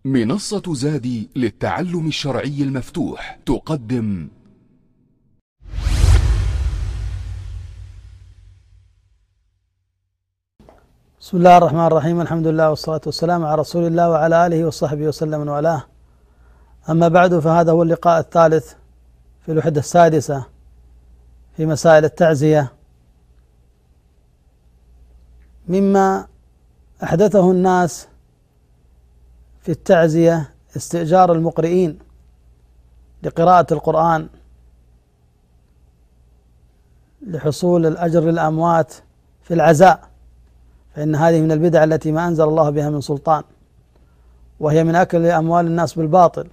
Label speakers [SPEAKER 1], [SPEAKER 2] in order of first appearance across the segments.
[SPEAKER 1] منصة زادي للتعلم الشرعي المفتوح تقدم
[SPEAKER 2] بسم الله الرحمن الرحيم. الحمد لله والصلاة والسلام على رسول الله وعلى آله وصحبه وسلم من والاه. أما بعد، فهذا هو اللقاء الثالث في الوحدة السادسة في مسائل التعزية. مما أحدثه الناس في التعزية استئجار المقرئين لقراءة القرآن لحصول الأجر للأموات في العزاء، فإن هذه من البدع التي ما أنزل الله بها من سلطان، وهي من أكل أموال الناس بالباطل،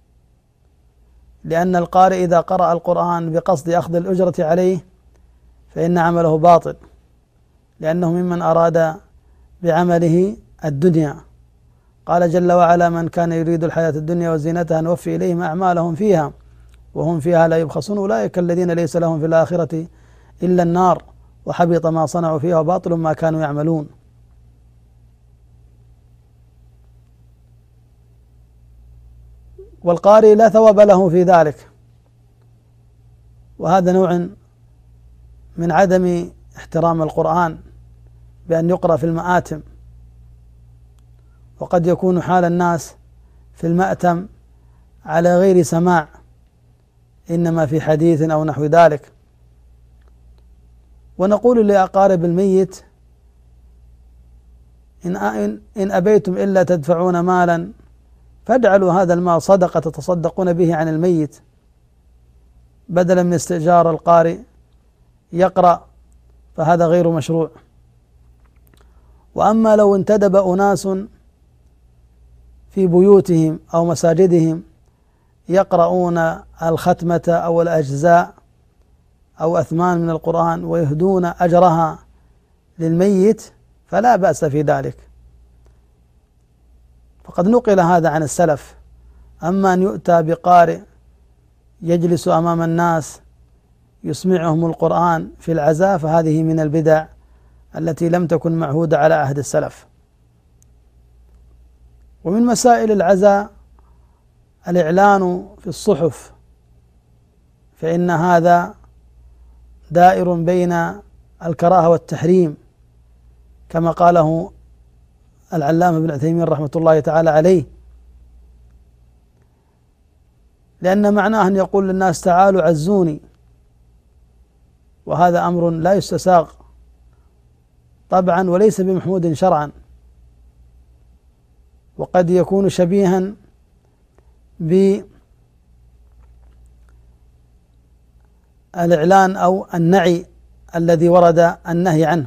[SPEAKER 2] لأن القارئ إذا قرأ القرآن بقصد أخذ الأجرة عليه فإن عمله باطل، لأنه ممن أراد بعمله الدنيا. قال جل وعلا: من كان يريد الحياة الدنيا وزينتها نوفي إليهم أعمالهم فيها وهم فيها لا يبخسون أولئك الذين ليس لهم في الآخرة إلا النار وحبط ما صنعوا فيها وباطل ما كانوا يعملون. والقارئ لا ثواب له في ذلك، وهذا نوع من عدم احترام القرآن بأن يقرأ في المآتم. وقد يكون حال الناس في المأتم على غير سماع، إنما في حديث أو نحو ذلك. ونقول لأقارب الميت: إن أبيتم إلا تدفعون مالا فاجعلوا هذا المال صدقة تتصدقون به عن الميت، بدلا من استئجار القارئ يقرأ، فهذا غير مشروع. وأما لو انتدب أناس في بيوتهم أو مساجدهم يقرؤون الختمة أو الأجزاء أو أثمان من القرآن ويهدون أجرها للميت فلا بأس في ذلك، فقد نقل هذا عن السلف. أما أن يؤتى بقارئ يجلس أمام الناس يسمعهم القرآن في العزاء فهذه من البدع التي لم تكن معهودة على عهد السلف. ومن مسائل العزاء الإعلان في الصحف، فإن هذا دائر بين الكراهة والتحريم، كما قاله العلامة ابن عثيمين رحمة الله تعالى عليه، لأن معناه أن يقول للناس: تعالوا عزوني، وهذا أمر لا يستساغ طبعا وليس بمحمود شرعا، وقد يكون شبيها بالإعلان أو النعي الذي ورد النهي عنه.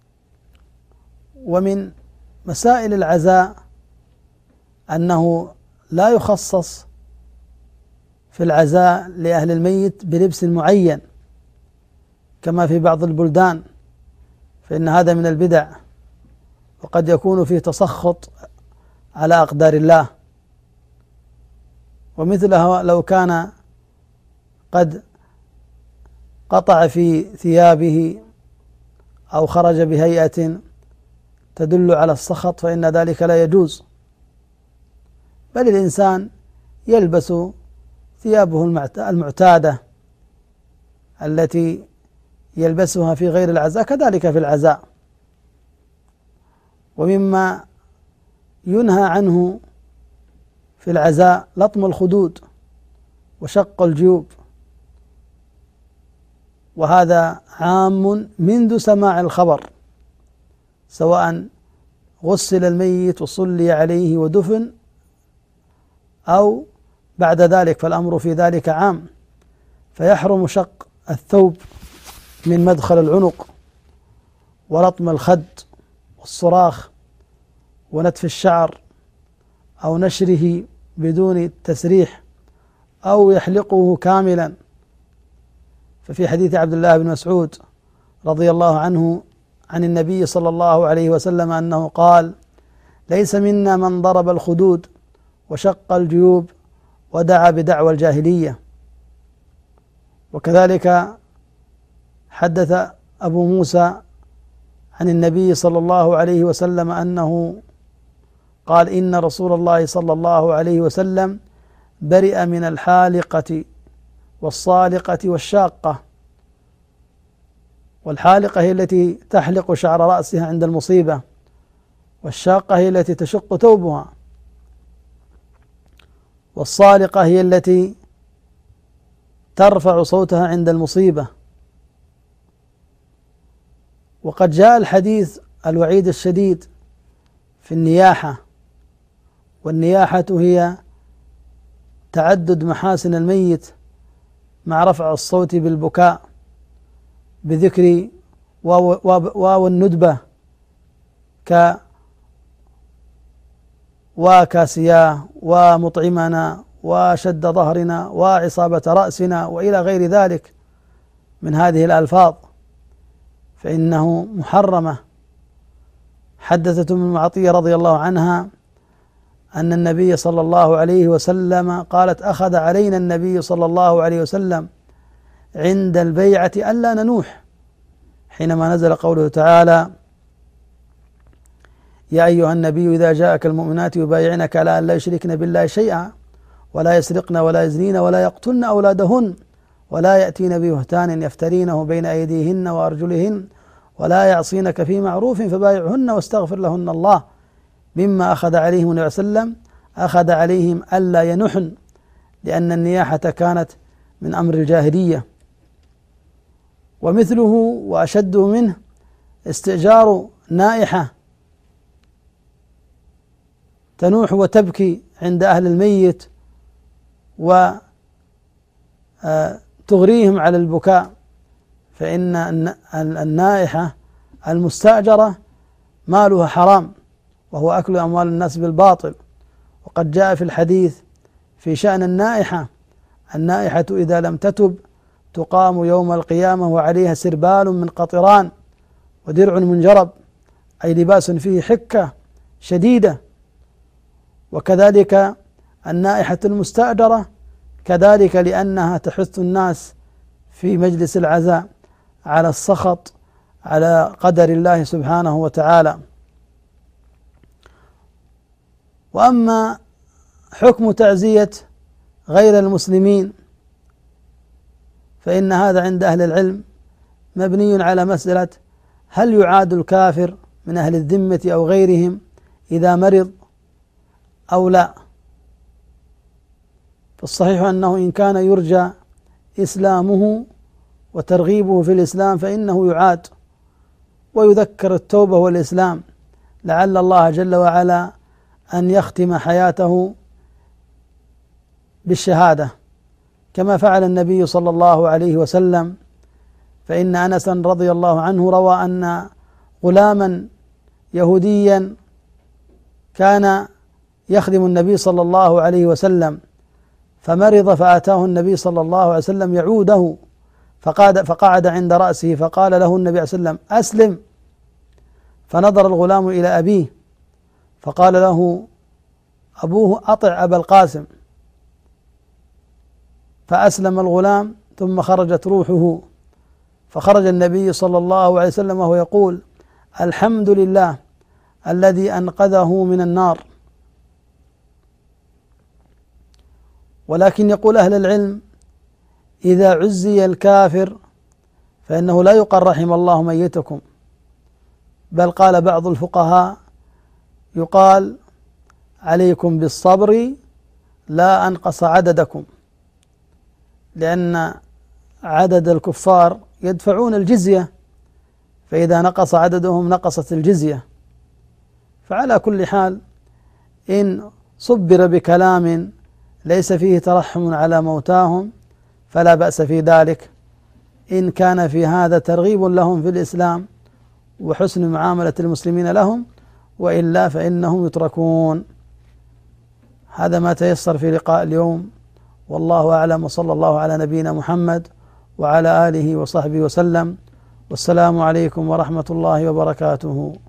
[SPEAKER 2] ومن مسائل العزاء أنه لا يخصص في العزاء لأهل الميت بلبس معين كما في بعض البلدان، فإن هذا من البدع، وقد يكون فيه تسخط على أقدار الله. ومثلها لو كان قد قطع في ثيابه أو خرج بهيئة تدل على السخط فإن ذلك لا يجوز، بل الإنسان يلبس ثيابه المعتادة التي يلبسها في غير العزاء كذلك في العزاء. ومما ينهى عنه في العزاء لطم الخدود وشق الجيوب، وهذا عام منذ سماع الخبر، سواء غسل الميت وصلي عليه ودفن أو بعد ذلك، فالأمر في ذلك عام. فيحرم شق الثوب من مدخل العنق ولطم الخد والصراخ ونتف الشعر أو نشره بدون تسريح أو يحلقه كاملا. ففي حديث عبد الله بن مسعود رضي الله عنه عن النبي صلى الله عليه وسلم أنه قال: ليس منا من ضرب الخدود وشق الجيوب ودعا بدعوى الجاهلية. وكذلك حدث أبو موسى عن النبي صلى الله عليه وسلم أنه قال إن رسول الله صلى الله عليه وسلم برئ من الحالقة والصالقة والشاقة. والحالقة هي التي تحلق شعر رأسها عند المصيبة، والشاقة هي التي تشق ثوبها، والصالقة هي التي ترفع صوتها عند المصيبة. وقد جاء الحديث الوعيد الشديد في النياحة، والنياحة هي تعدد محاسن الميت مع رفع الصوت بالبكاء بذكر واو الندبة وكاسياه ومطعمنا وشد ظهرنا وعصابة رأسنا وإلى غير ذلك من هذه الألفاظ، فإنه محرمة. حدثت أم عطية رضي الله عنها أن النبي صلى الله عليه وسلم قالت: أخذ علينا النبي صلى الله عليه وسلم عند البيعة ألا ننوح، حينما نزل قوله تعالى: يا أيها النبي إذا جاءك المؤمنات يبايعنك على أن لا يشركن بالله شيئا ولا يسرقن ولا يزنين ولا يقتلن أولادهن ولا يأتين ببهتان يفترينه بين أيديهن وأرجلهن ولا يعصينك في معروف فبايعهن واستغفر لهن الله. مما أخذ عليهم النبي صلى الله عليه وسلم أخذ عليهم ألا ينحن، لأن النياحة كانت من أمر الجاهلية. ومثله وأشده منه استئجار نائحة تنوح وتبكي عند أهل الميت وتغريهم على البكاء، فإن النائحة المستأجرة مالها حرام، وهو أكل أموال الناس بالباطل. وقد جاء في الحديث في شأن النائحة إذا لم تتب تقام يوم القيامة وعليها سربال من قطران ودرع منجرب، أي لباس فيه حكة شديدة. وكذلك النائحة المستأجرة كذلك، لأنها تحث الناس في مجلس العزاء على السخط على قدر الله سبحانه وتعالى. وأما حكم تعزية غير المسلمين فإن هذا عند أهل العلم مبني على مسألة: هل يعاد الكافر من أهل الذمة أو غيرهم إذا مرض أو لا؟ فالصحيح أنه إن كان يرجى إسلامه وترغيبه في الإسلام فإنه يعاد ويذكر التوبة والإسلام، لعل الله جل وعلا أن يختم حياته بالشهادة كما فعل النبي صلى الله عليه وسلم. فإن أنس رضي الله عنه روى أن غلاما يهوديا كان يخدم النبي صلى الله عليه وسلم فمرض، فأتاه النبي صلى الله عليه وسلم يعوده فقعد عند رأسه، فقال له النبي صلى الله عليه وسلم: أسلم. فنظر الغلام إلى أبيه فقال له أبوه: أطع أبا القاسم. فأسلم الغلام ثم خرجت روحه، فخرج النبي صلى الله عليه وسلم وهو يقول: الحمد لله الذي أنقذه من النار. ولكن يقول أهل العلم: إذا عزي الكافر فإنه لا يقال رحم الله ميتكم، بل قال بعض الفقهاء: يقال عليكم بالصبر لا أنقص عددكم، لأن عدد الكفار يدفعون الجزية، فإذا نقص عددهم نقصت الجزية. فعلى كل حال إن صبر بكلام ليس فيه ترحم على موتاهم فلا بأس في ذلك، إن كان في هذا ترغيب لهم في الإسلام وحسن معاملة المسلمين لهم، وإلا فإنهم يتركون. هذا ما تيسر في لقاء اليوم، والله أعلم، وصلى الله على نبينا محمد وعلى آله وصحبه وسلم، والسلام عليكم ورحمة الله وبركاته.